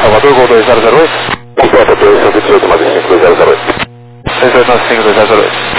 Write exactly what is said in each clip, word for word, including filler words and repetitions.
Salvador, Gol dois zero zero oito. Completa dois cento e vinte e oito, mais cinco dois zero zero oito. seis oito nove cinco dois zero zero oito.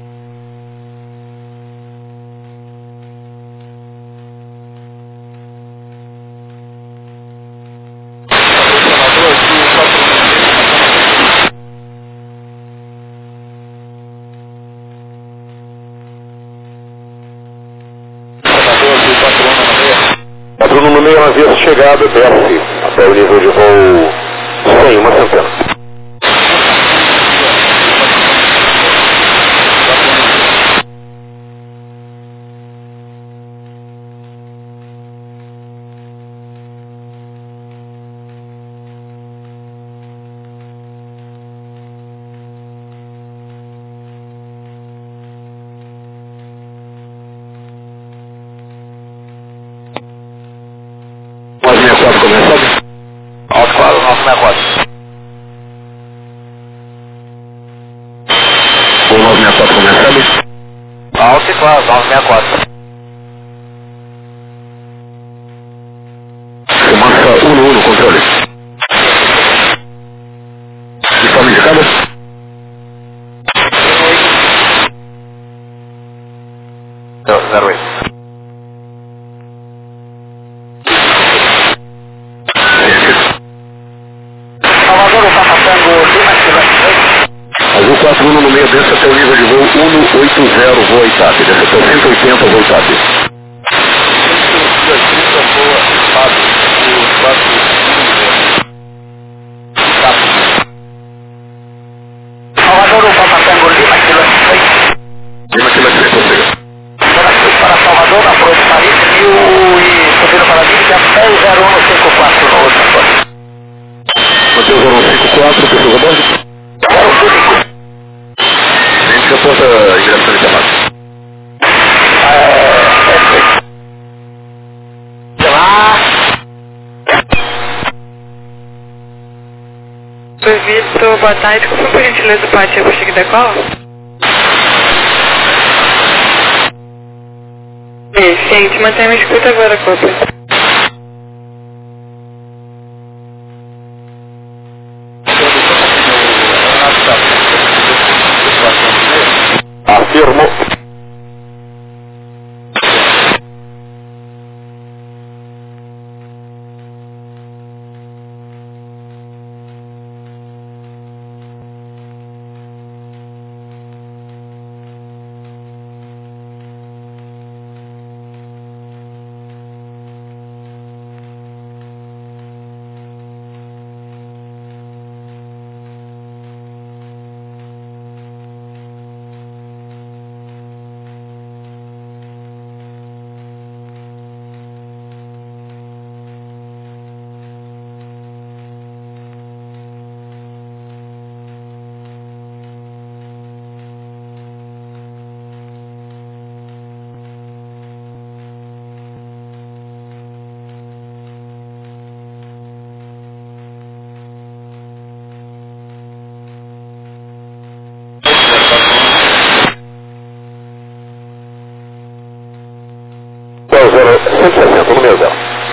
Bruno no meio, avião de chegada, desce até o nível de voo cem, uma centena. nove seis quatro começando. Alto claro, nove seis quatro. O nove seis quatro começando. Alto e claro, nove seis quatro. Fumaça um no um no controle. De forma indicada? zero oito. Salvador, o Papa Tango Lima, Azul quatro um no meio, desce até o nível de voo cento e oitenta, voo Itap. Desce até o cento e oitenta, voo Itap. Salvador, o Papa Tango Lima, quilômetro seis. Lima, quilômetro seis, consiga. Para Salvador, na Proa de Paris, mil e subindo para mim, que é dez zero um cinco quatro no outro agora. Mateus zero um cinco quatro, pessoas a bordo. Agora o público. A gente reporta a ingresso de chamada. É... Sei lá... Oi, Vitor, boa tarde. Como foi por gentileza o pátio para chegar da cola? Gente, mantenha a escuta agora, Copa. Afirmo. cento e sessenta no meu zero.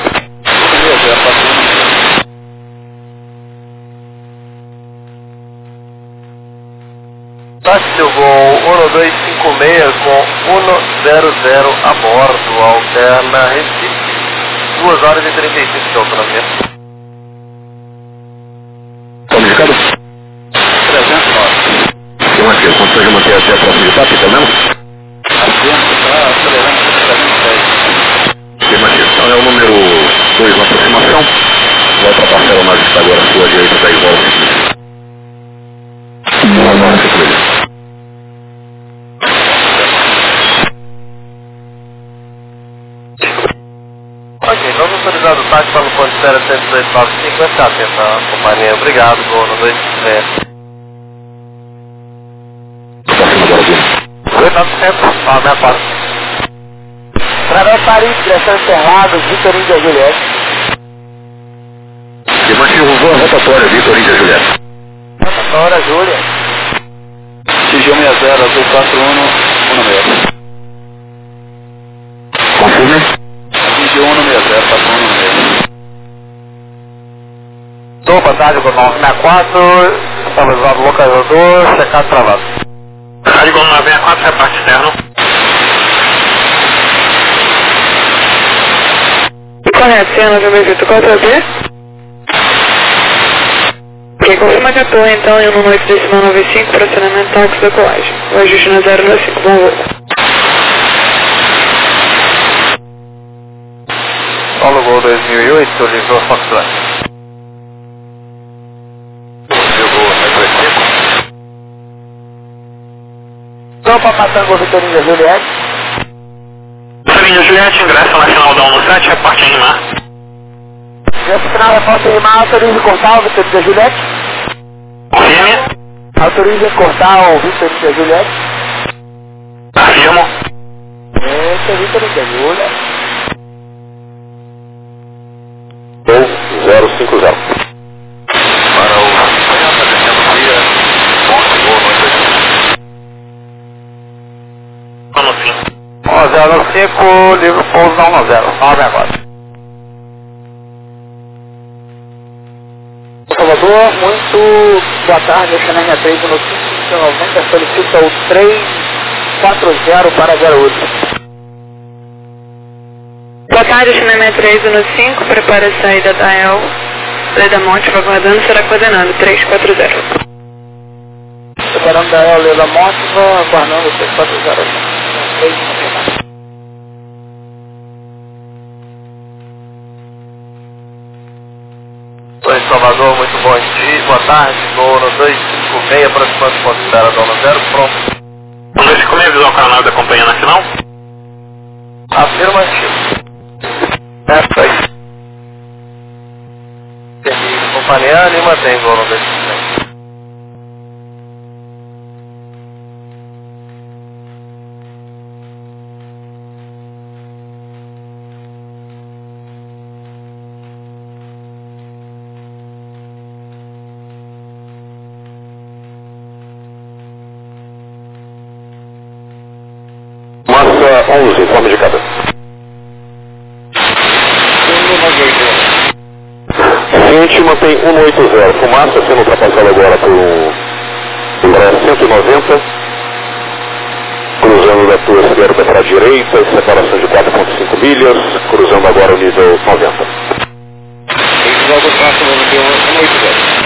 Táxi do voo um dois cinco seis com um zero zero a bordo, alterna Recife, duas horas e trinta e cinco de autonomia. Estamos indicado? trezentos e nove. Tem uma questão que manter até a próxima etapa, tá vendo? Assento, está acelerando trezentos e dez. Tem uma questão, é o número dois na aproximação. Vai ultrapassar a nave que está agora à sua direita, da igual. Agora, fica melhor. Ok, novo autorizado o táxi para o ponto zero sete dois nove cinco, vai ficar atento à companhia. Obrigado, Gol no dois zero. dois nove zero, fala minha parte. Través Paris, direção Interlagos, Vitor Índia Juliette. E mantive voo rotatória, Vitor Índia Juliette. Rotatória, Júlia. X G um seis zero, azul quatro um, um seis. Confirme. X G um seis zero, quatro um, um seis. Boa tarde, Gol nove seis quatro, estabilizado o localizador, checado travado. Rádio Gol nove seis quatro, reparte externo. Correto, Cena nove Vitor, qual é o seu B? Ok, confirma que a torre então em um oito decimal nove cinco para acionamento táxi da colagem. O ajuste na zero nove cinco, bom voo. Paulo Gol dois mil e oito, Lisboa Foxtrot. Então, Papai Tango, Vitorinha Juliette. Vitorinha Juliette, ingresso nacional da um no sete, reparte em mar. Nesse final da porta em mar, autorize cortar o Vitorinha Juliette. Confirme. Autorize cortar o Vitorinha Juliette. Afirmo. Esse é Vitorinha Juliette. zero cinco zero. Para o cinquenta, descendo via onze, Gol Vamos sim. um zero cinco, livre pouso na um zero, nove agora. Salvador, muito boa tarde, esta é a linha três no cinco noventa, solicita o três quatro zero para zero oito. Boa tarde, Cinema três um cinco, prepara a saída da E L. Leda Monte, vai aguardando, será coordenado três quatro zero. Preparando da E L, Leda Monte, vai aguardando três quatro zero. Oi, Salvador, muito bom dia, boa tarde, Gol no dois cinco seis, aproximando ponto zero, dono zero, pronto. um dois cinco seis, avisar o canal da Companhia Nacional. Afirmativo. Essa aí. Termine companhia e mantém Gol no dois cinco seis. Massa onze, forma de cada. Ciente mantém um oito zero. Fumaça sendo ultrapassada agora por um Embraer cento e noventa. Cruzando da tua esquerda para a direita, separação de quatro vírgula cinco milhas. Cruzando agora o nível noventa. Logo próximo no nível um oito zero.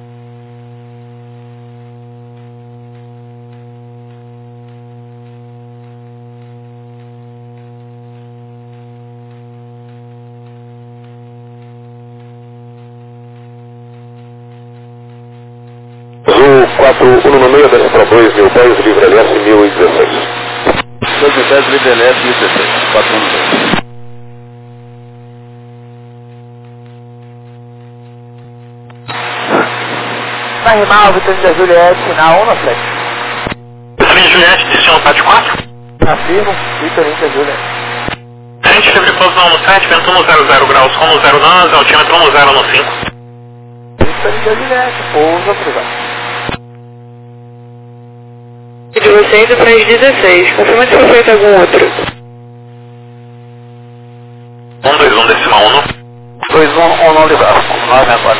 Azul quatro um no meio, desce para dois mil pés, livre L S mil e dezesseis. dois mil dez, livre L S mil e dezesseis. quatro um dois. Na Rimal, Vitória Juliette, na um no sete. Vitorinha Juliette, destino Pátio quatro. Afirmo, Vitória Juliette. Frente livre pouso na um no sete, vento um zero zero graus, com um zero nove, altímetro um zero no cinco. Vitória Juliette, pouso autorizado. De vocês para as dezesseis, confirma se foi feito algum outro. um dois um decimal um. dois um um não livrado, nove agora.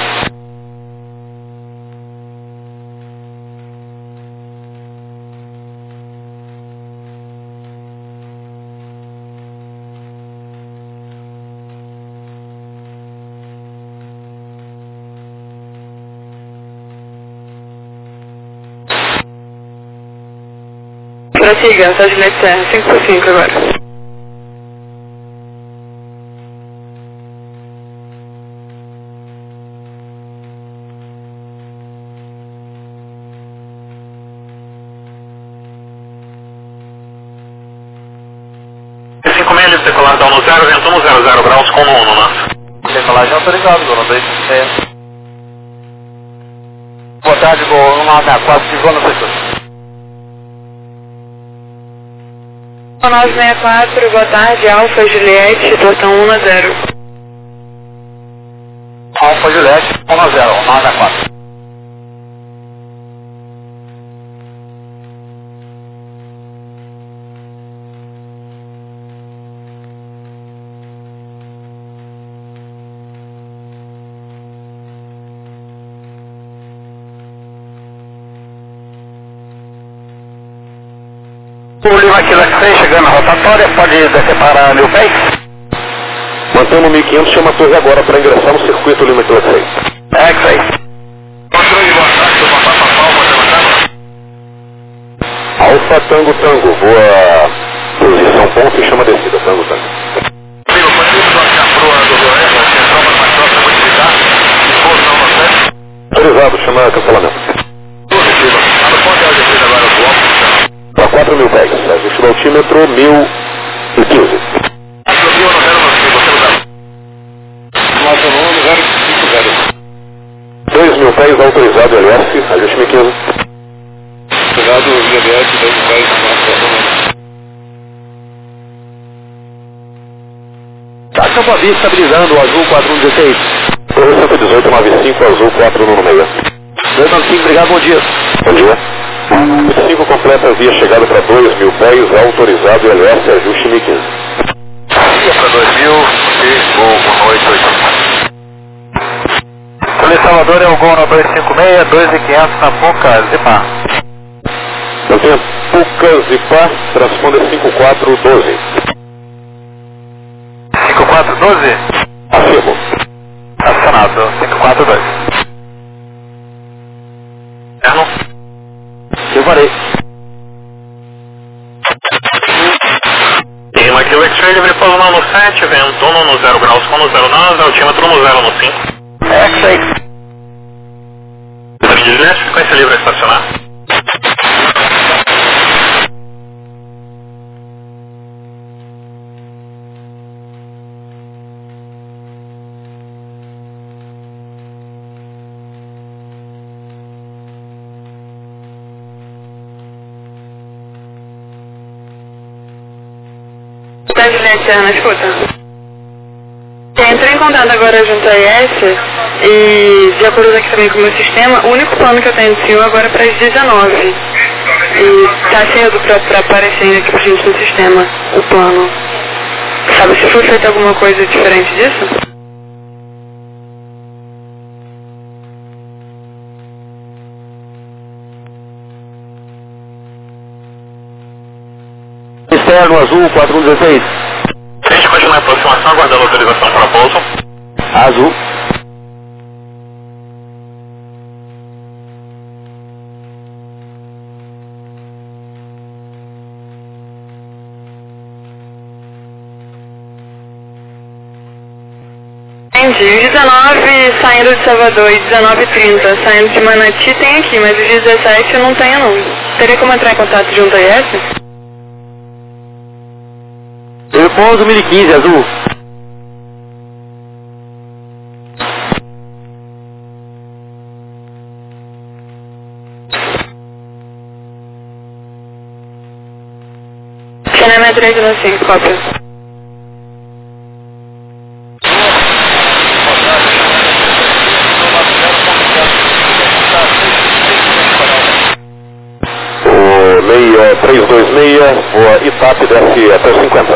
Prossiga, tá de Juliette Serra, cinco por cinco agora. cinco seis, livre decolar da um no zero, vento um zero zero graus, com um no nosso. Decolagem autorizado, Gol no dois cinco seis. Boa tarde, Gol no nove seis quatro, Tivou no setor. nove seis quatro, boa tarde, Alfa Juliette, portão um a zero. Alfa Juliette, um a zero, nove seis quatro. Lima Kilo X-Ray chegando na rotatória, pode separar mil pés? Mantendo mil e quinhentos, chama a torre agora para ingressar no circuito Lima Kilo X-Ray. X-Ray. Controle, boa tarde, boa tarde, Alfa, Alfa Tango Tango, boa posição, ponto e chama a descida, Tango Tango. Amigo, pode ir para a proa do Rio Oeste, central para mais próxima, pode ligar, disposição no sete. Autorizado, chama cancelamento. Tudo, filho. Tá no ponto de altitude agora do alto. Para quatro mil pés, ajuste do altímetro mil e quinze. quatro mil no zero nove cinco, você não dá. Nosso nome zero cinco zero. dois mil pés autorizado L S, ajuste mil e quinze. Autorizado L S, dois mil pés, Taxa Bavi estabilizando o azul quatro um um seis. Torre cento e dezoito, nove cinco, azul quatro um um seis. dois nove cinco, obrigado, bom dia. Bom dia. vinte e cinco completa via chegada para dois mil pés, autorizado L S, ajuste mil e quinze. Via para dois mil e Gol um oito oito. Tele Salvador é o Gol no dois cinco seis, dois mil e quinhentos na Puca, Zipar. Mantenha Puca, Zipar, transponda cinco quatro um dois. cinco quatro um dois? Afirmo. Acionado, cinco quatro dois. Erno? Eu varei. Lima Kilo X-Ray, livre pouso no sete, vento um no zero graus, com no zero nove, altímetro no zero no cinco. X-Ray. Linha de Juliette, frequência livre a estacionar. Tá, Juliette, Ana, escuta. Eu entrei em contato agora junto à I S e, de acordo aqui também com o meu sistema, o único plano que eu tenho de senhor agora é para as dezenove. E tá cedo pra, pra aparecer aqui pra gente no sistema, o plano. Sabe se foi feita alguma coisa diferente disso? Externo azul quatro um um seis. A gente continua a aproximação, aguardando autorização para pouso. Azul. Entendi. Os dezenove saindo de Salvador e dezenove e trinta saindo de Manati tem aqui, mas os dezessete eu não tenho não. Teria como entrar em contato junto à I S? Eu pouso mil e quinze, azul. Cinema três no cinco, cópia. O meia três dois seis, voa Itap, desce até os cinquenta.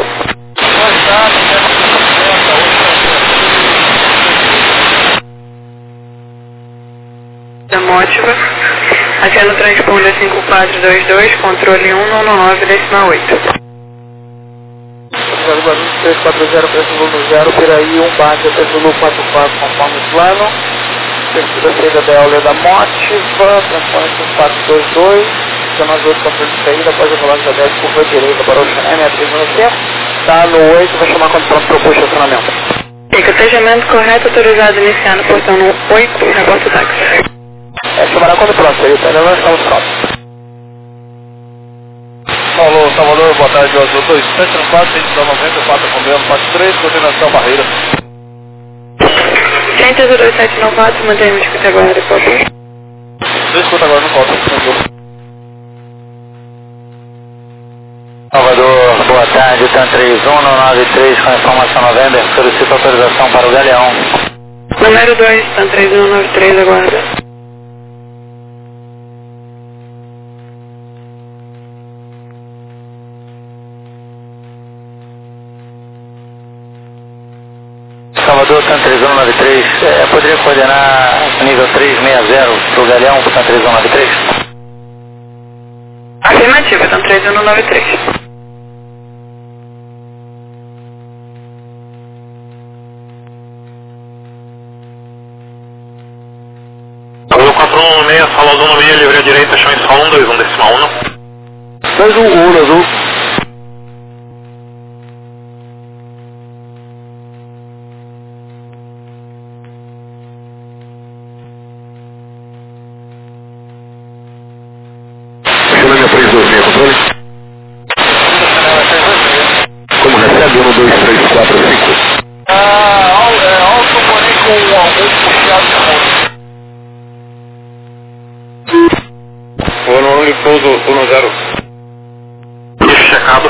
Da Mótiva. Aqui é no transponder cinco quatro dois dois, controle um nove nove decimal oito. três quatro zero, preço volume zero, Piraí, um base, preço volume quatro quatro, conforme o plano. Terceira saída da aula da Mótiva, transponder cinco quatro dois dois, dezenove oito, controle de saída, após a volagem da dez, curva direita para o Xané, meia três no centro. Tá no oito, vai chamar quando pronto para o estacionamento. E cotejamento correto, autorizado iniciar no portão no oito, reporta o táxi. É, chamará quando pronto, aí, tá? Nós estamos prontos. Falou, Salvador, boa tarde, azul dois sete quatro, cento e noventa e quatro, comendo, quatro três, coordenação barreira. cento e dois sete nove quatro, mantém-me escuta agora, por favor. Escuta agora, não falta, por favor. Salvador, boa tarde, TAM três um nove três com informação November, solicito autorização para o Galeão. Número dois, TAM três um nove três, aguarda. Salvador, TAM três um nove três, é, poderia coordenar o nível três seis zero para o Galeão, para o TAM três um nove três? Afirmativa, TAM três um nove três. direita, chão em solo um dois um decimal um. dois um um, azul. Chilândia três dois seis, controle. Como recebe? um dois três quatro cinco. Ah, é alto, porém com algum puxado de moto. Honolulu pouso um zero. Isso, checado.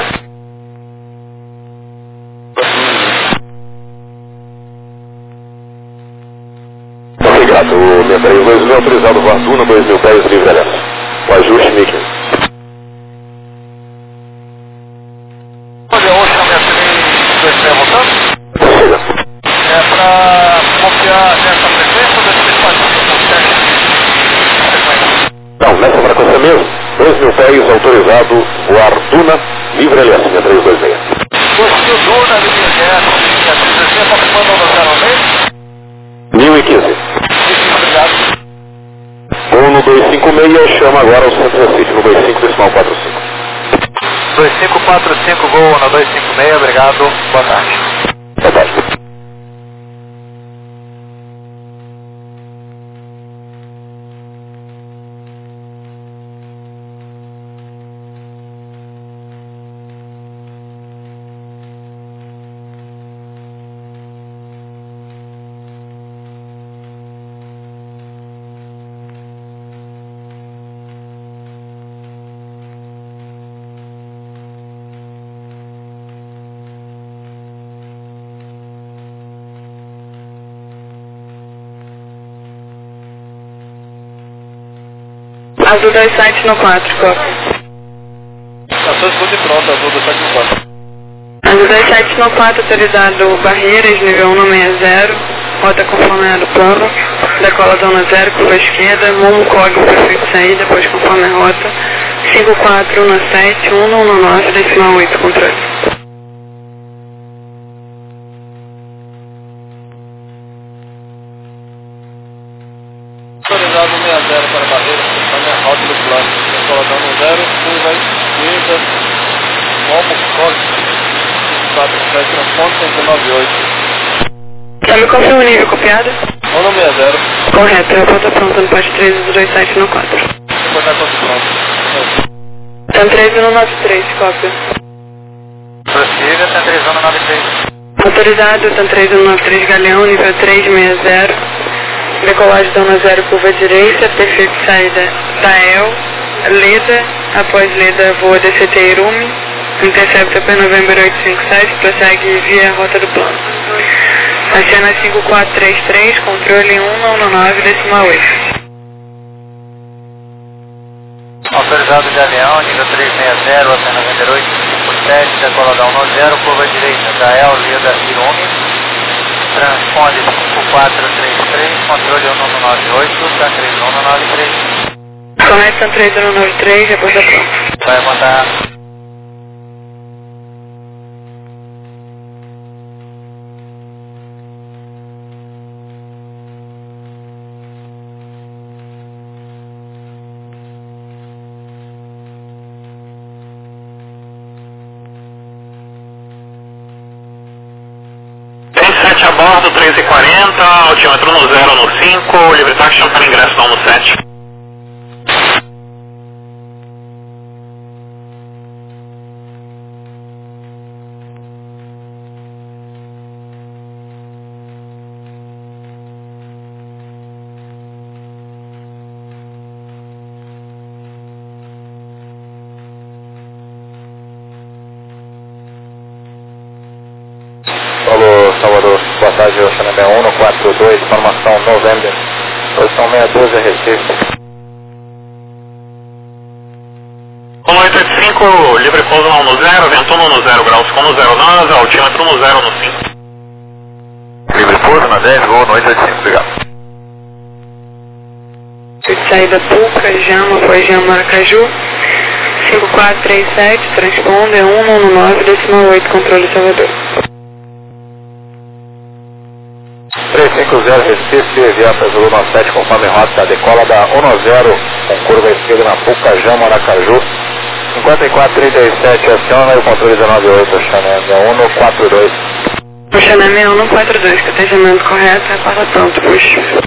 Obrigado, o meia três dois mil autorizado Varduna, dois mil pés livre alerta. O ajuste Mickey. Olha, hoje a minha três dois seis voltando. Prossiga. É pra confiar nessa frequência ou depois faz um teste de frequência? Não, nessa frequência mesmo. dois mil pés autorizado Varduna, livre alerta, meia três dois seis. dois mil Duna, linha zero, minha três dois seis, só que mandou no zero meio. mil e quinze. Obrigado. um no dois cinco seis, chama agora o Centro Recife, no dois cinco decimal quatro cinco. dois cinco quatro cinco, voo na dois cinco seis, obrigado, boa tarde. Boa tarde. Azul dois sete no quatro, cópia. Estação escuta e pronto, azul dois sete no quatro. Azul dois sete no quatro, autorizado Barreiras, nível um no sessenta, rota conforme a do plano, decola zona zero, curva esquerda, Momo Cog, prefeito sair, depois conforme a rota, cinco quatro um sete, um um nove, decimal oito, controle. Autorizado sessenta para barreira, conforme a rota do plano, decola zona zero, curva esquerda, Momo Cog, quatro sete, transponder cento e noventa e oito. Já me confirma o nível copiado? um no sessenta. Correto, eu vou estar pronto no poste três do dois sete no quatro. Vou dar conta pronto. Tan três no nove três, cópia. Prossiga, Tan três no nove três. Autorizado, Tan três no nove três, Galeão, nível três sessenta, decolagem zona zero, curva direita, perfeito saída da E L, Leda, após Leda voa D C T Irumi, intercepta P November oito cinco sete, prossegue via rota do plano. Acena cinco quatro três três, controle um um nove, decimal oito. Autorizado de avião, nível três sessenta, P November oito cinco sete, decola da um zero, curva direita da E L, Leda Irumi, transponde cinco quatro três três, controle um nove oito, Tan três um nove três. Correto, Tan três um nove três, depois da pronto. Vai mandar. sete a bordo, treze e quarenta, altímetro no zero no cinco, livre taxa para ingresso não no sete. Alô, Salvador. Boa tarde, eu sou um no quatro dois, informação November. Posição seis doze, Recife. um oito oito cinco, livre pouso não no zero, vento no zero graus, com no zero nove, altímetro no zero no cinco. Livre pouso na dez, voo no oito oito cinco, obrigado. Saída Puca, Jama, foi Jama Maracaju, cinco quatro três sete, transponder um um nove, decimal oito, controle Salvador. três cinco zero Recife, via Pesador nove sete, conforme rota, decola da um zero, com curva esquerda na Pucajão, Maracaju. cinquenta e quatro trinta e sete, aciona o controle dezenove oito, Xané um quatro dois. O Xané um quatro dois, que atendimento correto, é para pronto, puxa.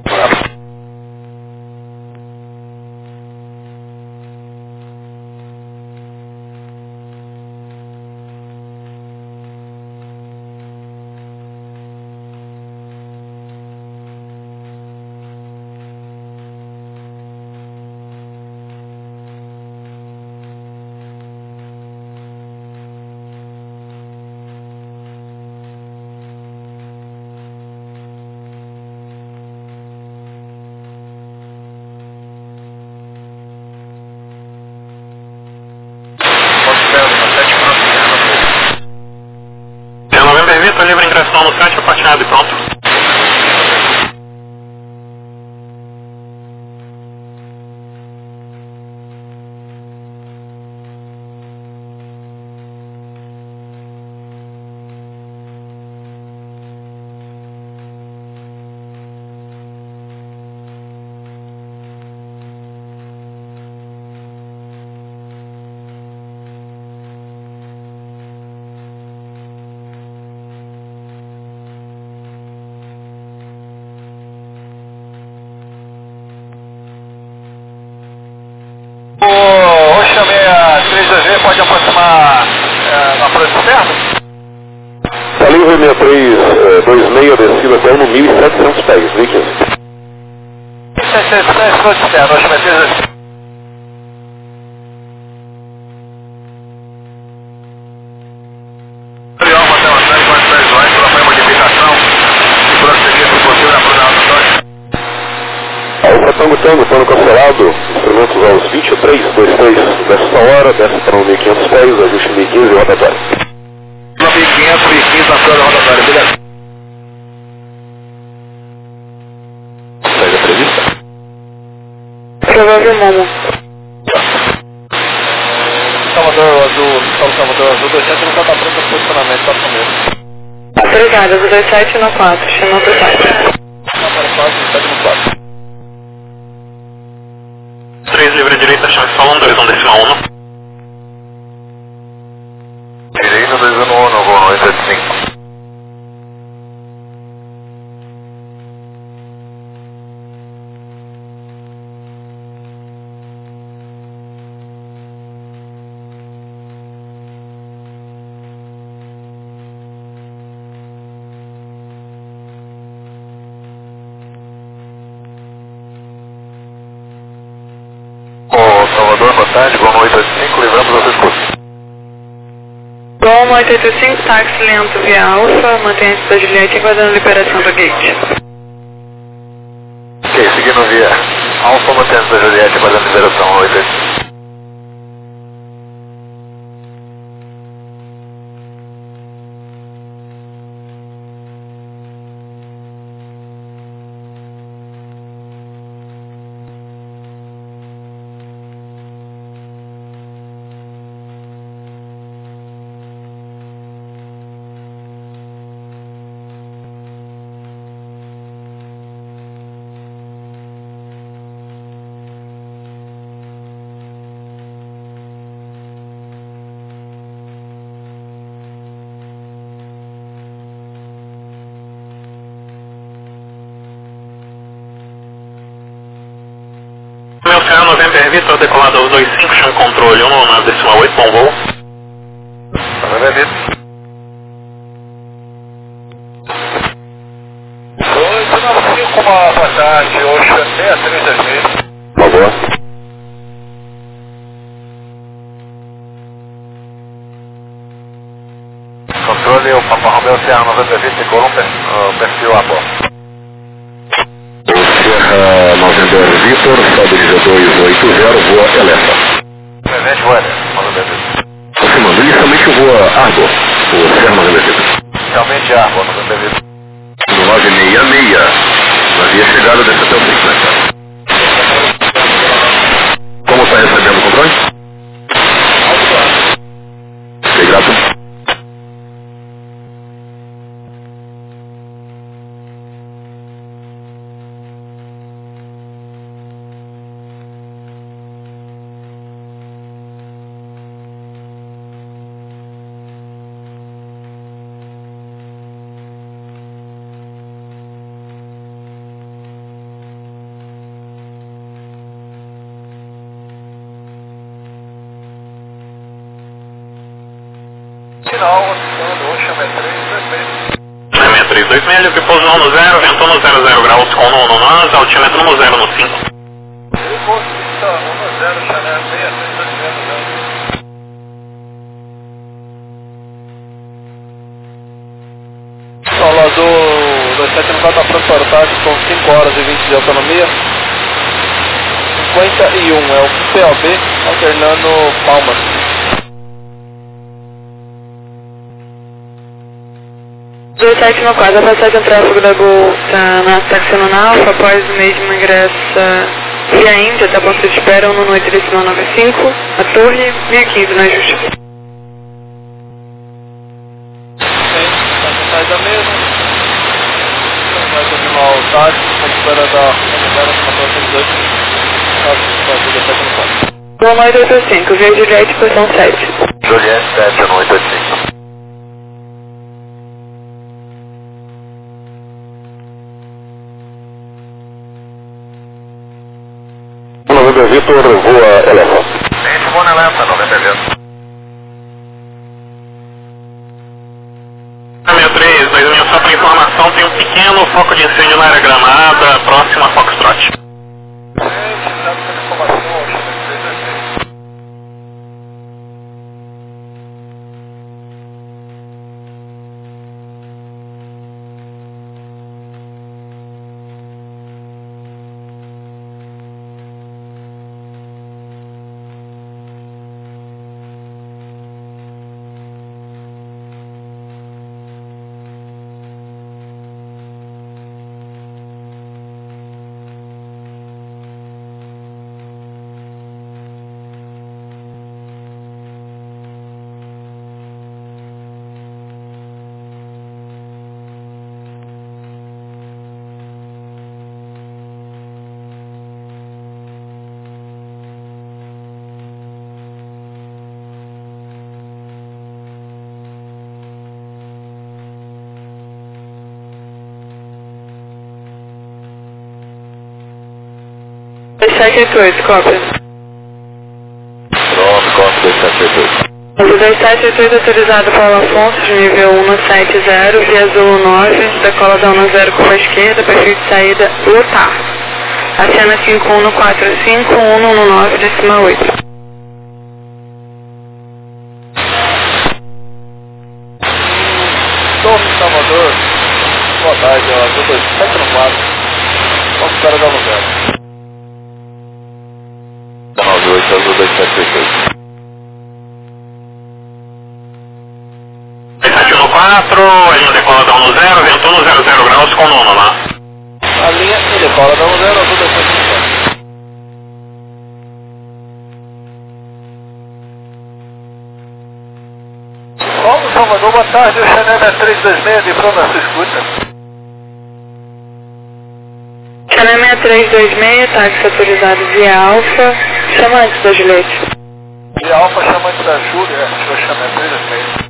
Livre ingressão no site, patinado e pronto. O Xamé três dois G pode aproximar é, na frente externa? Está livre sessenta e três dois seis, descida até no mil e setecentos pés, Vicky. mil e setecentos pés, frente externa, o Xamé três dois G. Alfa Tango Tango, plano cancelado, instrumentos aos vinte e três vinte e três, desce na hora, desce para mil e quinhentos pés, ajuste mil e quinze e rotatório. mil e quinhentos e quinze na frente da rotatória, beleza? Saída prevista? Provavelmente. Salvador Azul, Salvador Azul dois sete não está pronto para posicionamento, está comigo. Obrigada, do dois sete no quatro, chama do site. três livre direita, chama só um dois um decimal um. Direita dois um um, vou no oito sete cinco. Salvador, boa tarde, Goma oito oito cinco, livramos a sua escuta. Goma oito oito cinco, táxi lento via Alfa, mantém a cidade de Juliette aguardando a liberação do gate. Ok, seguindo via Alfa, mantém a cidade de Juliette aguardando a liberação, oito oito cinco. Meu Sierra November Vitor, decolado aos dois cinco, chama controle um na decimal oito, bom voo. November Vitor. dois nove cinco, uma boa tarde, Ocean seis três dois seis. Uma boa. Controle, o Papa Romeo Sierra November Vitor, decolou um perfil a bordo. Sierra November Vitor, sobe de dois oito zero, voa Eleta. Presente, voa Eleta, November Vitor. Aproximando, inicialmente voa Argo, o Sierra November Vitor. Inicialmente Argo, November Vitor. No nove seis seis, havia chegado desse até o cinquenta. Como está recebendo o controle? Ok, grato. Final, oscilando, Ocean seis três dois seis. seis três dois seis, livre pouso no zero, ventou no zero zero graus com no no nós, altímetro no zero no cinco. Ele pouso no zero, Chanel seis três dois zero. Salvador dois sete nove está pronto para o táxi com cinco horas e vinte de autonomia. cinquenta e um é o P O B, alternando Palmas. dois sete nove quatro, a passagem tráfego da Gol está na taxando na Alfa, após o mesmo ingressa via Índia, até a ponto de espera, um no noite decimal nove cinco, a torre mil e quinze na Justa. Sim, está sai da mesma. Vai continuar o táxi, com espera da zero quatorze dezoito. Gol oito oito cinco, via Juliette, posição sete. Juliette sete no oito oito cinco. Novembro Vitor, voa Eleva. Gente, boa Eleva, Novembro Vitor. seis três dois mil, só para informação, tem um pequeno foco de incêndio na área gramada, próxima a Foxtrot. sete oito oito, cópia. Pronto, cópia dois sete oito oito. O dois sete oito oito autorizado Paulo Afonso, de nível um no sete zero, via Zulu nove, decola da um zero curva esquerda, perfil de saída lotar. Acena cinco um no quatro cinco, um no nove, decimal oito. Torre Salvador, boa tarde, ó, do dois sete no quatro. Vamos para dar um zero. nove oito, azul dois sete oito oito. dois sete um no quatro, linha decola da um zero, ventou no zero zero graus com nono lá. A linha e decola da um zero, azul dois sete oito oito. Como Salvador, boa tarde, o Chanel é três dois seis, de pronto na sua escuta. Chanel seis três dois seis, táxi autorizado via Alfa, chamante da Juliette. E a Alfa chamante da Júlia, deixa eu chamar três dois seis.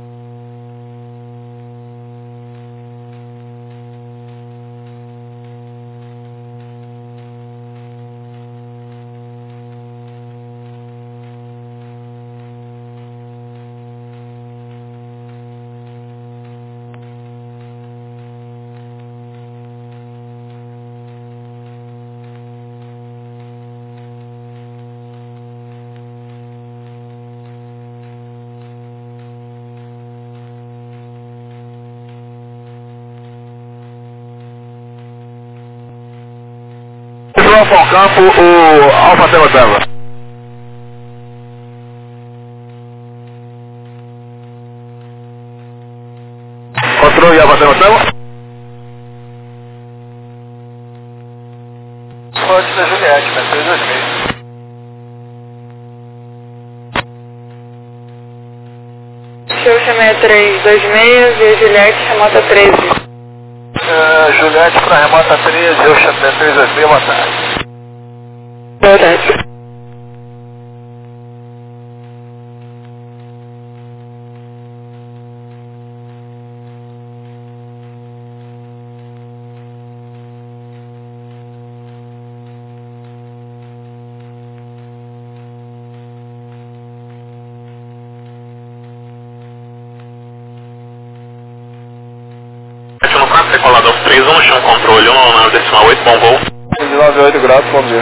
Alfa ao campo, o Alfa Tango Tango. Controle Alfa Tango Tango. Forte da Juliette, né? três dois seis. Xuxa seis três dois seis, via Juliette, remota treze. Uh, Juliette para remota treze, eu chamei três dois seis, boa tarde. Boa tarde. decolado aos três um, chão controle um nove decimal oito, bom voo. nove oito graus, bom dia.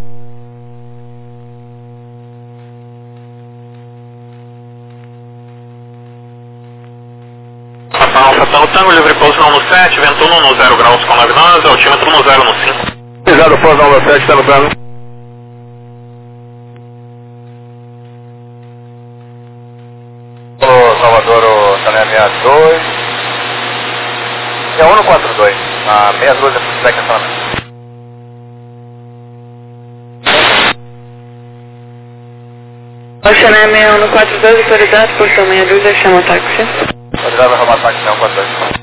Papa Alfa Tango Tango, livre pouso no sete, vento um no zero graus com nove nove, altímetro no zero no cinco. Obrigado, pouso no sete, Tango Tango. Ô, Salvador, o Sané sessenta e dois. É um no quatro dois. A sessenta e dois é pro estacionamento. Oceané sessenta e um no quatro dois, autoridade, porção sessenta e dois, chama táxi. Autoridade vai arrumar táxi um quatro dois.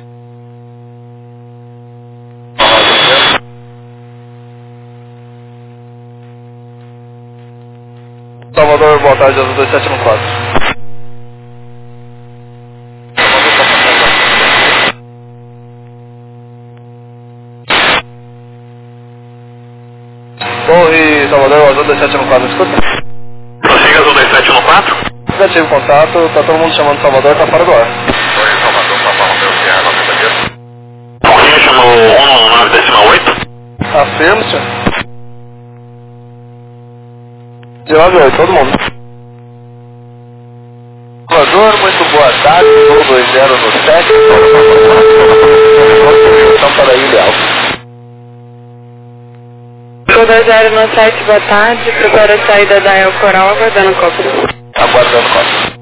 Salvador, boa tarde, azul dois sete um quatro. Bom, e Salvador, azul dois sete um quatro, escuta? Prossiga azul dois sete um quatro. Já tive contato, tá todo mundo chamando Salvador, tá fora do ar. Oi, Salvador, Papa Romeu Sierra, noventa dias. Corrinha chamou um nove decimal oito. Afirmo, senhor. De nove oito, todo mundo. Salvador, muito boa tarde, voo dois zero no sete. Então, para aí, ideal. Voo dois zero no sete, boa tarde, prepara a saída da El Coral, aguardando cópia. Aguardando cópia.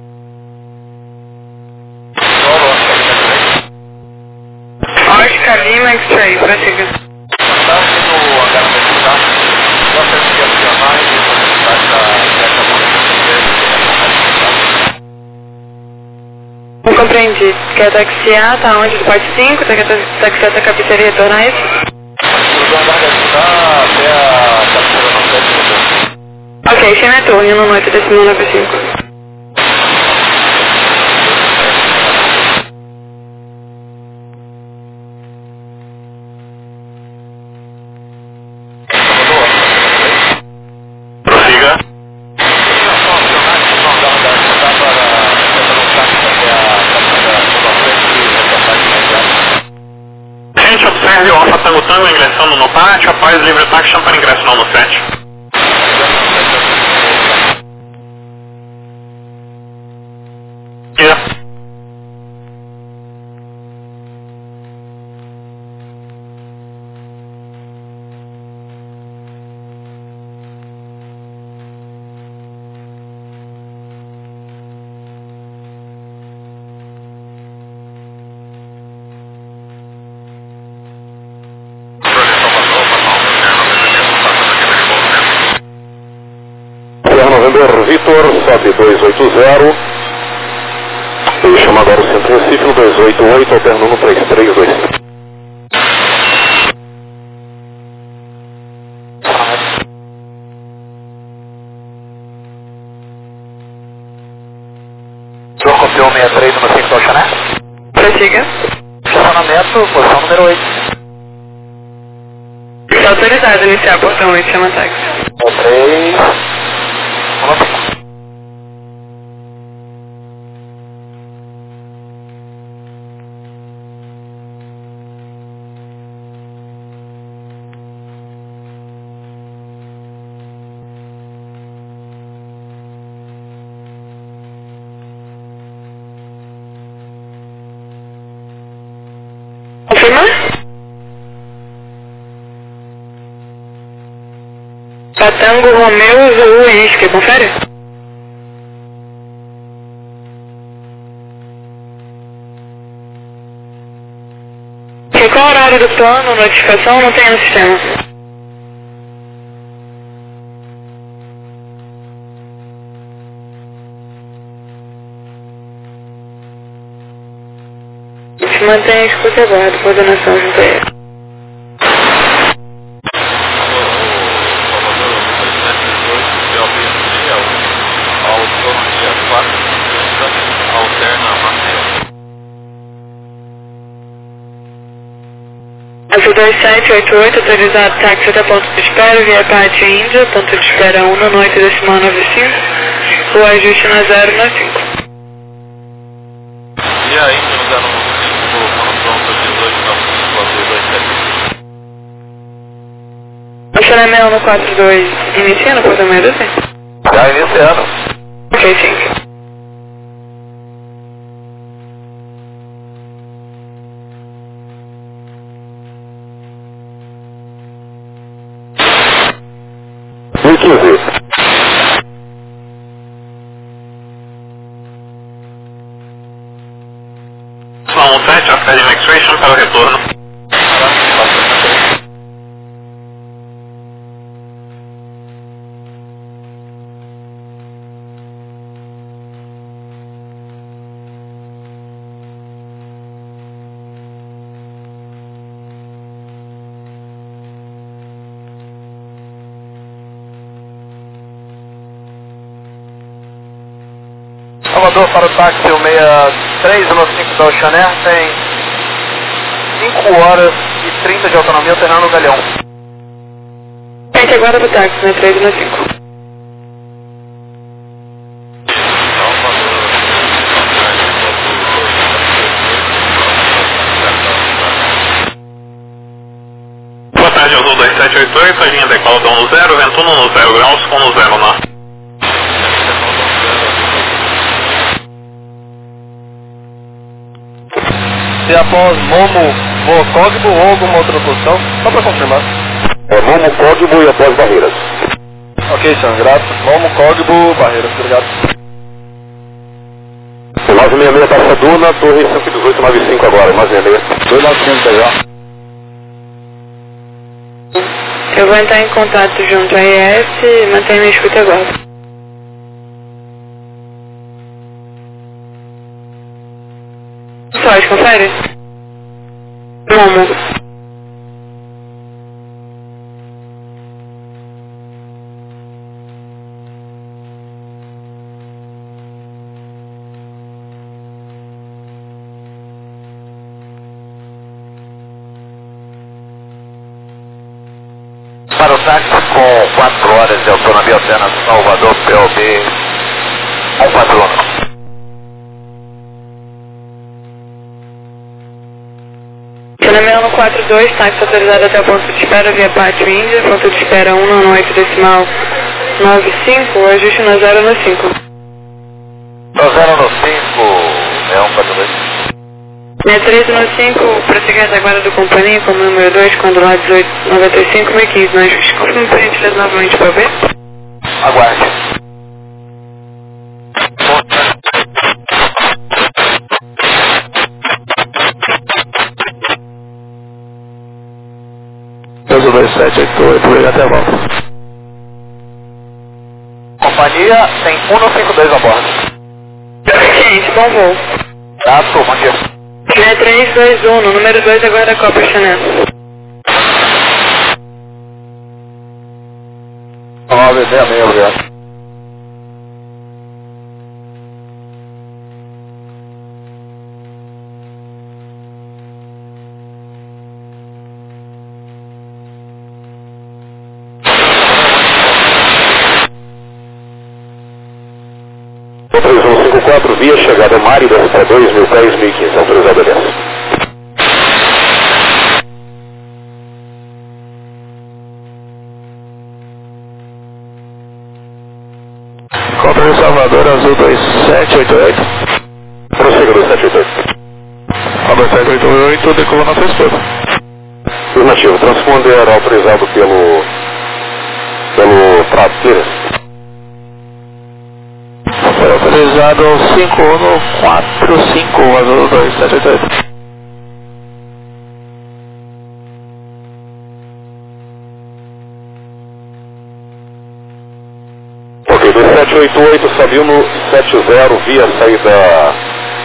Oscar Lima X-Ray, prossiga. Está no hangar americano. Gostaria de acionar e solicitar da Não compreendi. Quer taxiar? Tá onde? Do Porte cinco? Quer taxiar da cafeteria e retornar a isso? do hangar americano até a captura não deve. Ok, chama a torre no noite desse meu nove cinco. Prossiga. Gente, observe o Alfa Tango Tango ingressando no pátio, após livre táxi para ingresso no sete. Yeah. Sierra November Vitor, sobe dois oito zero. Ele chama agora o Centro Recife no dois oito oito, alterno no três três dois cinco. Senhor copiou sessenta e três no cinco do Oceané? Prossiga. Estacionamento, posição número oito. Está autorizado a iniciar portão oito, chama táxi. três. Vamos lá. Confirma? Tango Romeu Zulu Isque, confere? Que qual o horário do plano, notificação, não tem no sistema. Se mantém a escuta e aguardo, coordenação junto a ele. Azul dois sete oito oito, autorizado táxi até ponto de espera, via Pátio Índia, ponto de espera um na noite decimal nove cinco, o ajuste na zero na cinco. E aí, nos anos cinco, quando pronto, dezoito, nove cinco, Channel no quatro dois, inicia no portão meia dúzia? Já iniciando. Ok, sim. mil e quinze. São sete, Academy Extraction para o retorno. Salvador para o táxi cento e sessenta e três no cinco da Ocean Air, tem cinco horas e trinta de autonomia alternando o Galeão. Gente, agora pro táxi, né? três no cinco. Boa tarde, Azul dois sete oito oito, a linha decola do um zero, ventuno no zero graus com no zero na. Se após Momo, Vocogbo ou alguma outra posição, só para confirmar. É Momo, Código e após barreiras. Ok, senhor, grato. Momo, Código, Barreiras, obrigado. nove seis seis Taça Duna, Torre cento e dezoito nove cinco agora, nove seis seis. dois nove cinco já. Eu vou entrar em contato junto à E S e mantenha minha escuta agora. Só, confere? Momo. Para o táxi com quatro horas de autonomia alterna Salvador, P O B um quatro um. Channel no quatro dois, táxi autorizado até o ponto de espera via Pátio Índia, ponto de espera um no oito decimal nove cinco, ajuste no zero no cinco. No zero no cinco, é um quatro dois. Meia três no cinco, prosseguir a guarda do companhia como número dois, quando lá dezoito noventa e cinco, meia quinze, no ajuste. Confirme por gentileza novamente para ver. Aguarde. dois sete oito oito, obrigado, até a volta. Companhia tem cento e cinquenta e dois a bordo. Gente, bom voo. Grato, bom dia. Meia três dois um, no número dois agora Copa Channel. nove seis seis, obrigado. três um cinco quatro, via chegada Mari, dois para dois, mil dez, mil e quinze, autorizado a descer. Compra de Salvador, Azul dois sete oito oito. Prossiga dois sete oito oito. A dois sete oito oito, decolou na pessoa. Afirmativo, transponder autorizado pelo... pelo Prateira. Foi autorizado cinco um quatro cinco, Azul dois sete oito oito. Ok, dois sete oito oito, subiu no sete zero via saída...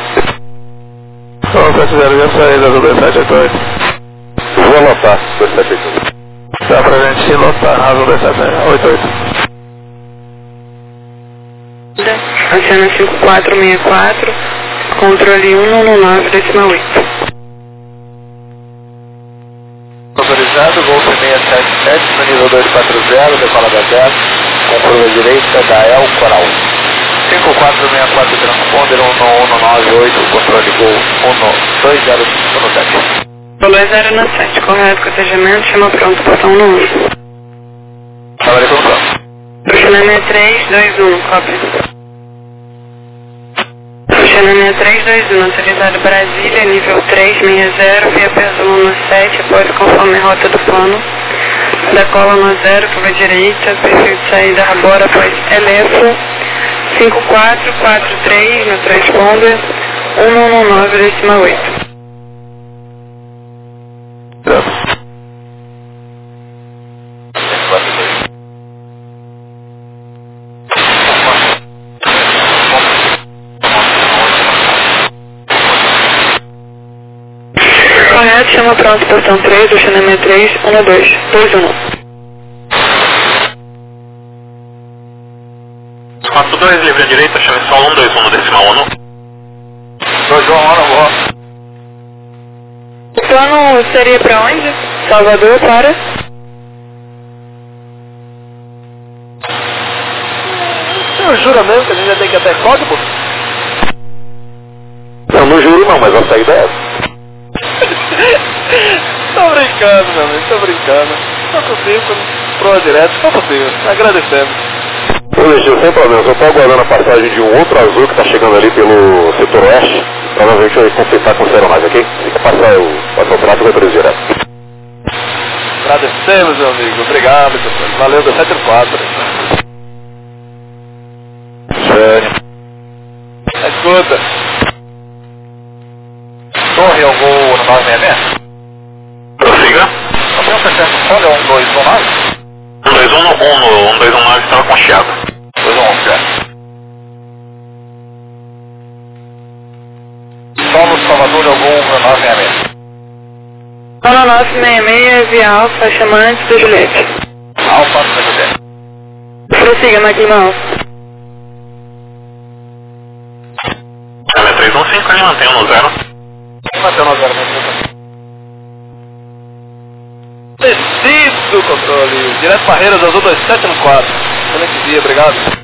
Não, sete zero via saída do dois sete oito oito. Vou lotar, dois sete oito oito. Dá pra gente lotar, Azul dois sete oito oito. Oceano cinco quatro seis quatro, controle um um nove decimal oito. Autorizado, Golf seis sete sete, no nível dois quatro zero, decola da zero, com curva direita da El Coral. cinco quatro seis quatro, transponder um um nove oito, controle Gol um dois zero cinco no sete. Valor zero no sete, correto, cotejamento, chama pronto, botão no um. seis três dois um, cópia. Xanamia três dois um, utilizado Brasília, nível três seis zero, via Pesulo no sete, após conforme rota do plano. Decola no zero, curva direita, perfil de saída Arbora após Elefo, cinco quatro quatro três no transponder, um um nove décima oito. Correto, chama pronto, estação três, o Xanamia três, um dois, dois um. quatro dois, livre à direita, chame só um dois um no decimal um. dois um, hora, boa. O plano seria para onde? Salvador, para? Eu juro mesmo que a gente vai ter que ir até código? Eu não juro não, mas a saída é essa. Tô brincando, meu amigo, tô brincando. Não consigo, pro direto, não consigo. Agradecemos. Ô, sem problema, eu tô aguardando a passagem de um outro azul que tá chegando ali pelo setor oeste. Provavelmente vai conflitar com o zero mais, ok? Fica passar o, passar o trato e vai preso direto. Agradecemos, meu amigo. Obrigado, pessoal. Valeu, do sete quatro. Sério. Escuta. Torre ao voo no nove seis seis? Prossiga. Avião sessenta, olha um dois um nove? um dois um no um, no um dois um nove estava com Chiado. dois um um, certo. Solo Salvador ao voo no nove seis seis. Plano nove seis seis, via Alfa, chamante do Juliette. Alfa do Juliette. Prossiga, Maquilma Alfa. Xanamia três um cinco, ele mantém no zero. Mantém no zero, meu Descido, controle. Direto Barreiras, azul dois sete um quatro. Excelente dia, obrigado.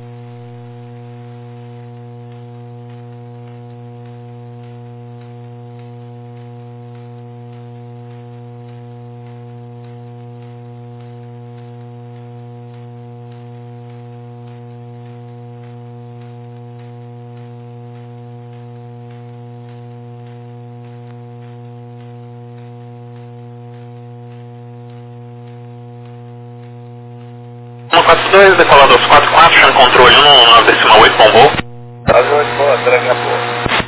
um quatro dois, decolado aos quatro quatro, chame controle um no decimal oito, bom voo. Azul oito, boa, daqui a pouco.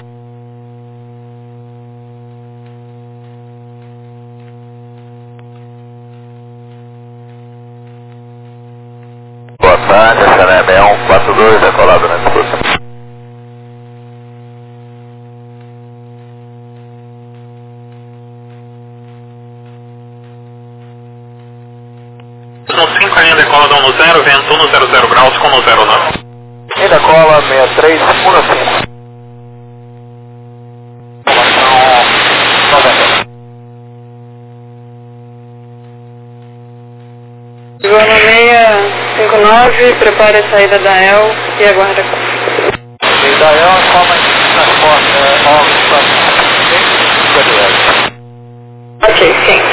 Boa tarde, Xanamia um quatro dois, decolado na disputa. No cinco, a linha decola da um no zero, vento um no zero zero graus com no zero nove. E decola seis três, um cinco. Formação noventa. Voo no seis cinco nove, prepare a saída da E L e aguarda a E daí é uma forma de transporte Ok, sim.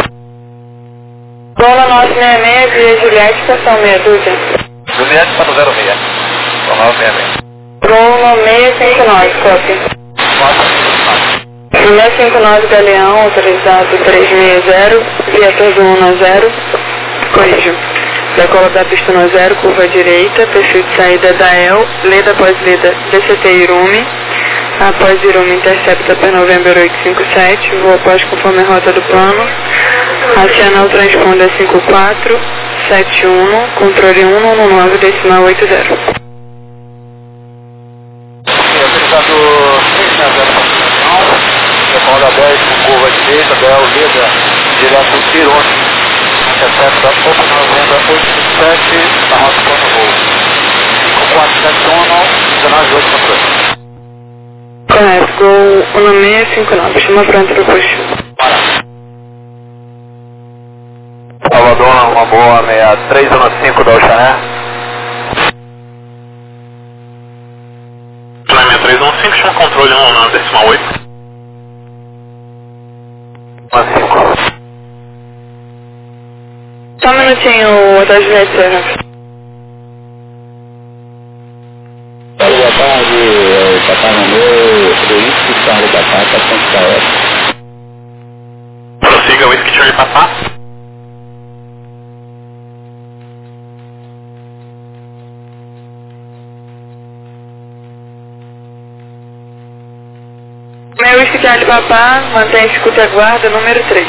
Bola nove seis seis, via Juliette, estação meia dúzia. Juliette para o zero seis. São nove seis seis. Bruno seis cinco nove, cópia. seis cinco nove Galeão, autorizado três seis zero, via Tordo um no zero. Corrijo. Decola da pista no zero, curva direita, perfil de saída da E L, leda após leda D C T Irume. Após Irume, intercepta para November oito cinco sete, voo após conforme a rota do plano. Aciona o transponder cinco quatro sete um, controle um um nove decimal oito zero. Autorizado três seis zero para a decola dez com curva direita, da E L, leda direto do Irume. Intercepta Open November oito cinco sete, na rota do plano voo. cinco quatro sete um, dezenove oito controle. Correto, gol um seis cinco nove, chama pronto para o push. Salvador, uma boa, seis três um cinco da Oxané. Xanamia três um cinco, chama controle um no decimal oito. um cinco. Só um minutinho, o Hotel Juliette Serra. Charlie Papá, mantém escuta e aguarda, número três.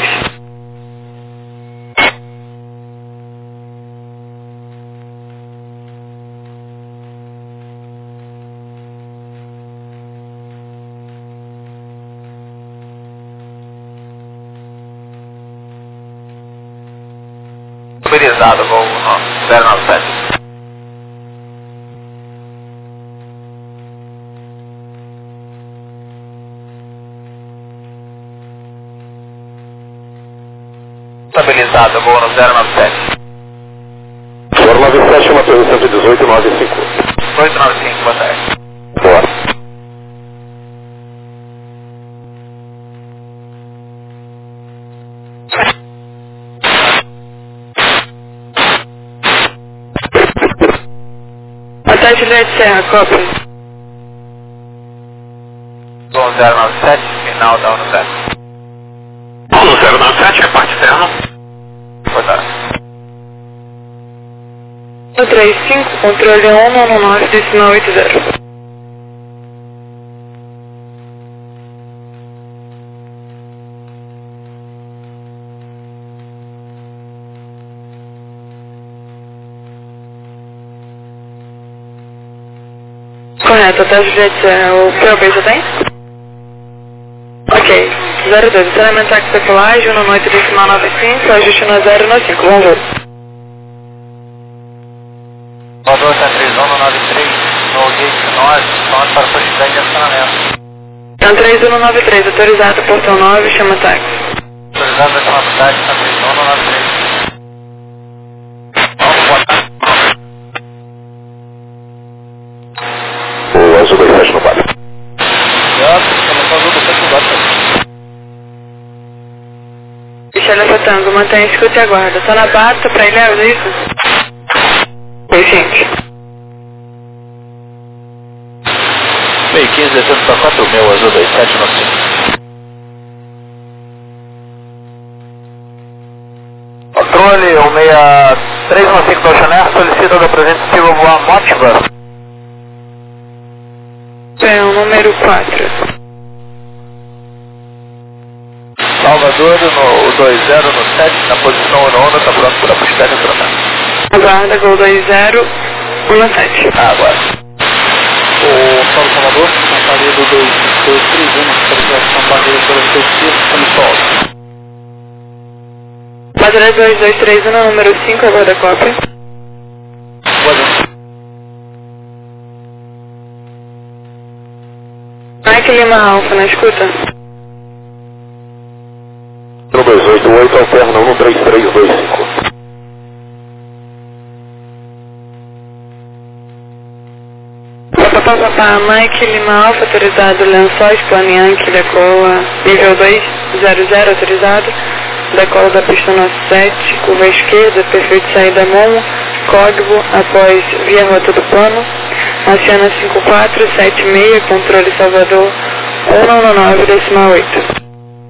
Estabilizado, voo zero nove sete. Estabilizado, voo no zero nove sete. zero nove sete, uma torre cento e dezoito, nove cinco. oito nove cinco, boa tarde. Boa. Boa tarde, Juliette Serra, copy. Voo zero nove sete, final da ONU zero. ONU zero nove sete, reparte externo. Boa tarde. um três cinco, controle um nove nove, decimal oito zero. Correto, até Juliette Serra, o P O B já tem? Ok, zero dois, acionamento táxi decolagem, no noite decimal nove cinco, ajuste na zero nove cinco, vamos ver. Voador cento e três um nove três, no gate nove, falando para possibilidade de acionamento. Então três um nove três, autorizado, portão nove, chama táxi. Autorizado da comunidade cento e três um nove três. Vamos, boa tarde. O azul dois sete no quadro. Michele Fotango, mantém escuta e aguarda. Tá na bata pra Ilhéus, é isso? Oi, gente. Meio quinze, descendo para quatro mil, azul dois sete no cinco. Controle, o seis três um cinco do Oceaner, solicita da presente possível voar Motiva. É o número quatro. Salvador, no dois zero no sete, na posição um no está pronto para puxar o tratamento. Aguarda, gol dois zero, um sete. Ah, agora. O Paulo Salvador, na parede do dois três um, autorização barreira pelo seu tiro, como solta. Padrão dois dois três um, número cinco, aguarda a cópia. Pode. Mike Lima Alfa, na escuta. No dois oito oito, alterna um três três dois cinco. Papapá, Mike Lima Alfa, autorizado, Lençóis, Plano Yankee, decola, nível dois zero zero, autorizado, decola da pista nove sete, curva à esquerda, perfeito saída Momo, código, após via rota do plano, aciona cinco quatro sete seis, controle Salvador, um nove nove, decimal oito.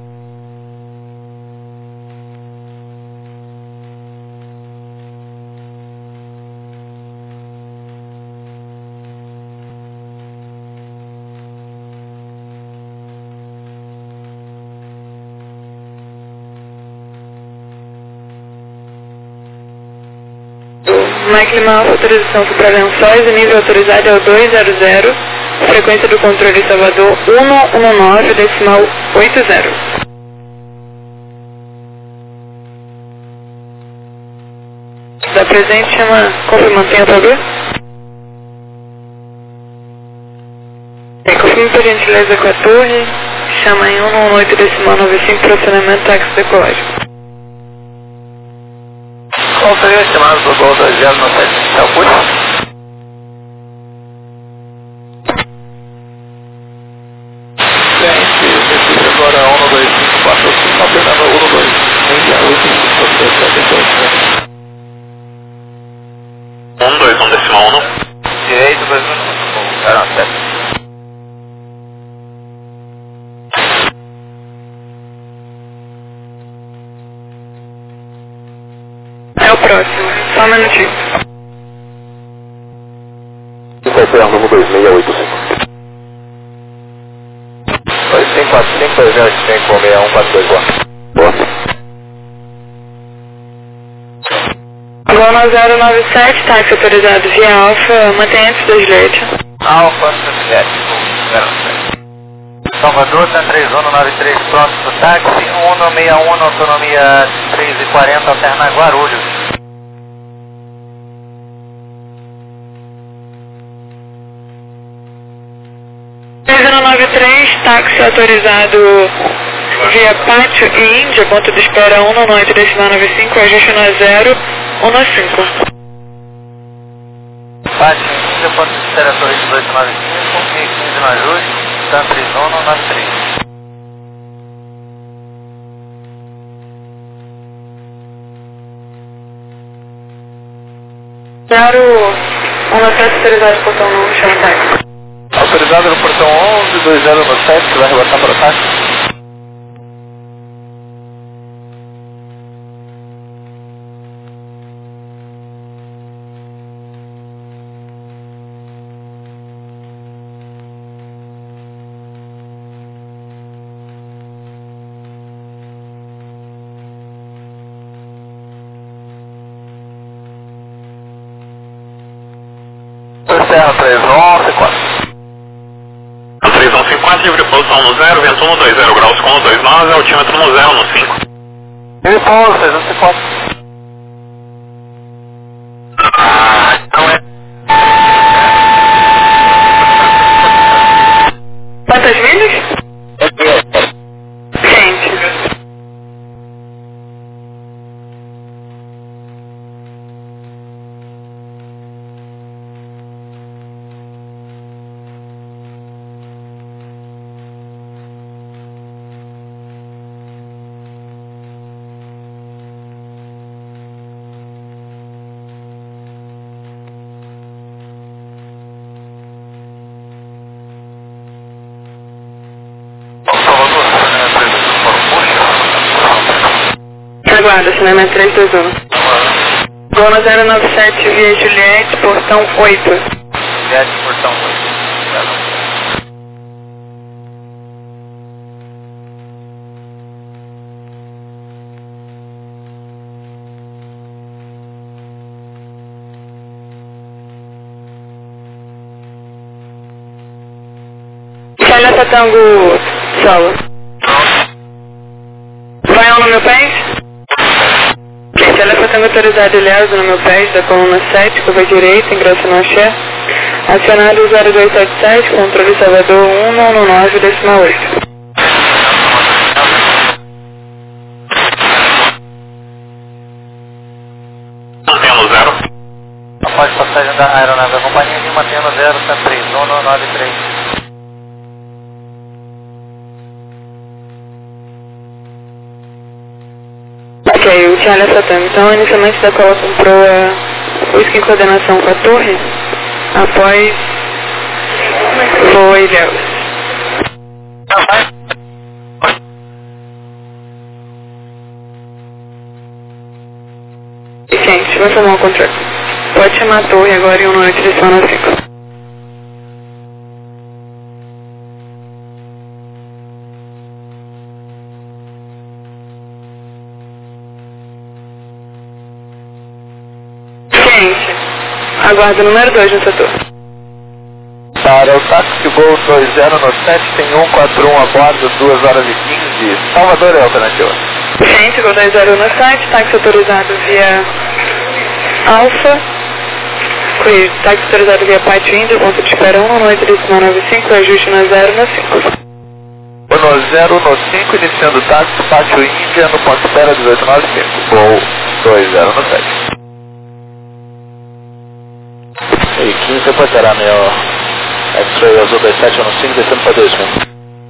Mike Lima Alfa, autorização para Lençóis, o nível autorizado é o dois zero zero, frequência do controle Salvador um um nove, decimal oito zero. Da presente chama, confirma, mantém a tabela? É, confirma por gentileza com a torre, chama em um um oito, decimal nove cinco, para acionamento táxi decolagem. Qual seria a chamada do gol dois zero no sete inicial, por Gente, decide agora um dois cinco quatro cinco, alternando um dois seis oito cinco seis sete oito. um dois um decimal um. Direito, dois um, zero sete. É o próximo, só um minutinho. Alterna no dois seis oito cinco. dois cinco quatro cinco, dois zero oito cinco, seis um quatro dois, boa. Boa. Gol zero nove sete, táxi autorizado via Alfa, mantenha-se do Juliette. Alfa, Juliette, zero sete. Salvador, San três um nove três, pronto pro táxi, um um seis um, autonomia três e quarenta, alterna Guarulhos. três um nove três, táxi autorizado via Pátio e Índia, ponto de espera um no noite decimal nove cinco, ajuste no zero um no cinco. Pátio e Índia, ponto de espera Torre dezoito nove cinco, e quinze no ajuste, San três um nove três. zero um nove sete, autorizado portão um, chama táxi. Autorizado no portão onze, dois zero nove sete, que vai rebaixar para o táxi. Serra três um cinco quatro. três um cinco quatro, livre posição no zero, vento no dois zero graus com dois nove, altímetro no zero no cinco. Livre pouso, três um cinco quatro. Quantas milhas? Gente. Aguarda, cinema três dois um. Gol zero nove sete via Juliette, portão oito. Juliette, portão oito. China Tango Solo. Vai um no meu pés? Gente, ela foi autorizado Ilhéus no meu pé, da coluna sete, curva direita, ingresso no axé. Acionado zero dois sete sete, controle Salvador um nove nove, decimal oito. Mantendo zero. Após passagem da aeronave da companhia de mantendo zero, San três um nove três. Ok, o Charlie Satan. Então, inicialmente da qual comprou a whisky em coordenação com a torre, após voo Ilhéus. Gente, vai formar o contrato. Pode chamar a torre agora em um noite de sono cinco. Aguardo número dois no setor. Para o táxi Gol dois zero nove sete, tem um quatro um a bordo, duas horas e quinze. Salvador é a alternativa. Gente, Gol dois zero nove sete, táxi autorizado via Alfa. Táxi autorizado via Pátio Índia, ponto de espera um, noite decimal nove cinco, ajuste no zero no cinco. No zero no cinco, iniciando o táxi, Pátio Índia, no ponto de espera dezoito nove cinco. Gol dois zero nove sete. E quinze reportará meu X-Ray Azul dois sete um cinco, descendo para dois mil.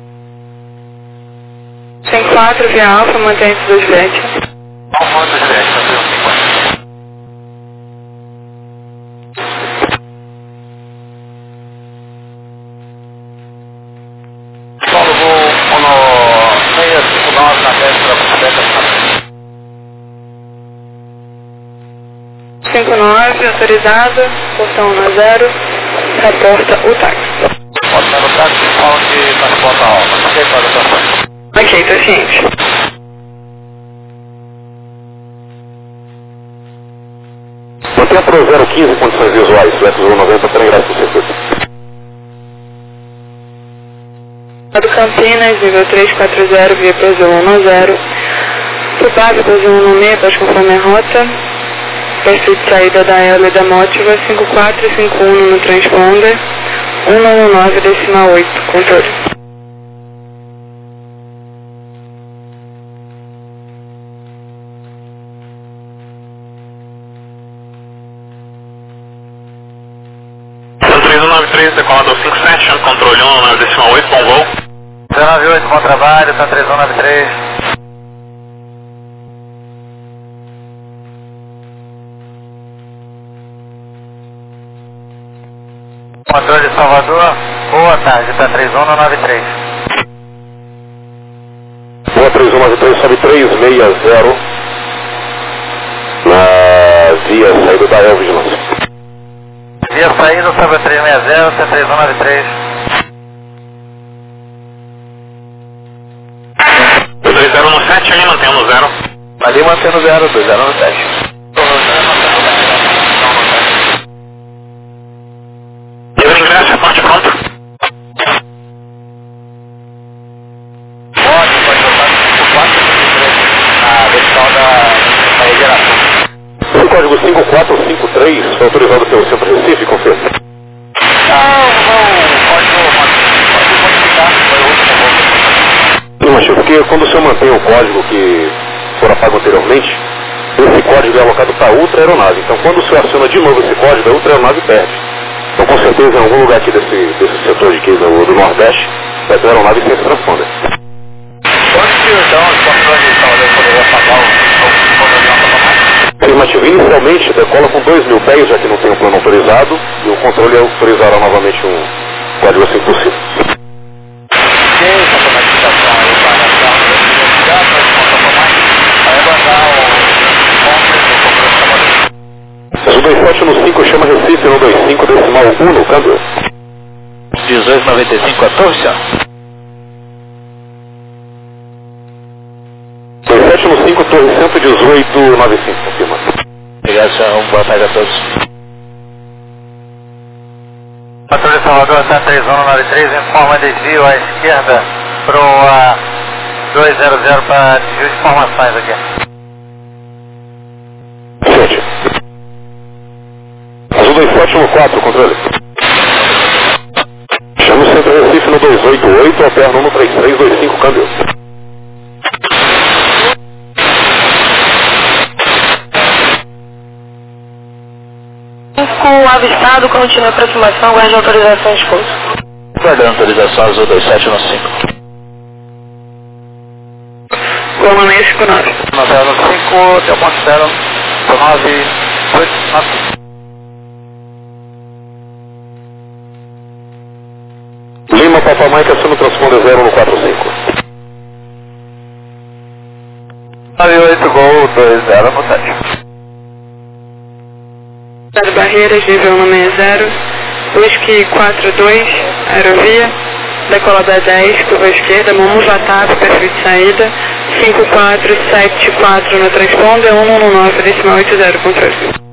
cinco quatro via Alfa, mantém-se do Juliette. Alfa, do Juliette, tá vendo? Solo voo um seis cinco nove na destra para cinco nove, autorizado, portão um zero, reporta o táxi. botando para cima de transporte a alta. Ok, pode passar. Ok, tô ciente. Mantenha para o zero quinze condições visuais, flex zero noventa para ingresso do circuito. Do Campinas, nível três quatro zero, via para zero zero. Subabe para zero seis, baixo conforme a rota. Perfil de saída da L da Motiva, cinco quatro cinco um no transponder, um nove nove decimal oito, controle. três um nove três, decolador cinco sete, controle um nove decimal oito, bom voo. zero nove oito, bom trabalho, tá três um nove três. Controle de Salvador, boa tarde, tá três um nove três. Boa três um nove três, sobe três seis zero na via saída da El Vigilância. Via saída, sobe três seis zero, tá três um nove três. dois zero no sete, ali mantendo no zero. Ali mantendo zero, dois zero no sete. Livre ingresso, parte pronta. Pode, pode botar cinco quatro cinco três na versão da regeneração. Esse código cinco quatro cinco três foi autorizado pelo Centro de Recife, confirma? Não, não, pode modificar, foi o último voo. Não, Machado, porque quando o senhor mantém o código que for apago anteriormente, esse código é alocado para outra aeronave. Então, quando o senhor aciona de novo esse código, a outra aeronave perde. Então, com certeza, em algum lugar aqui desse, desse setor de aqui do, do Nordeste, vai ter aeronave sem esse transponder. Quanto que então os controles de Salvador poderiam apagar o controle automático? Afirmativo, inicialmente decola com dois mil pés, já que não tem um plano autorizado, e o controle autorizará novamente um código assim possível. Ok, essa automatização aí para a velocidade, para o ponto automático, aí mandar o compre do controle de Salvador. O dois sete no cinco chama Recife no dois cinco decimal um no câmbio. dezoito noventa e cinco, quatorze, senhor. dois sete no cinco, torre cento e dezoito, noventa e cinco, confirma. Obrigado, senhor. Boa tarde a todos. Patrulha Salvador, Santa três um nove três, informa desvio à esquerda para o dois zero zero para desvio de informações aqui. sete. Azul dois sete no quatro, controle. Chama o Centro de Recife no dois oito oito, alterno no três três dois cinco, câmbio. Com o avistado, continua a aproximação, guarde a autorização de esposo. Guardando autorização Azul dois sete no cinco. Goma seis cinco nove. nove no cinco, tem o ponto zero, nove oito nove. Lima, Papa Mike, assume o transponder zero no quatro cinco. nove oito, Gol dois zero no sete. Barreiras, nível um seis zero, Whisky quatro dois, aerovia, decolada dez, curva esquerda, Momo Vatap, perfil de saída, cinco quatro sete quatro no transponder, um nove nove decimal oito zero, controle.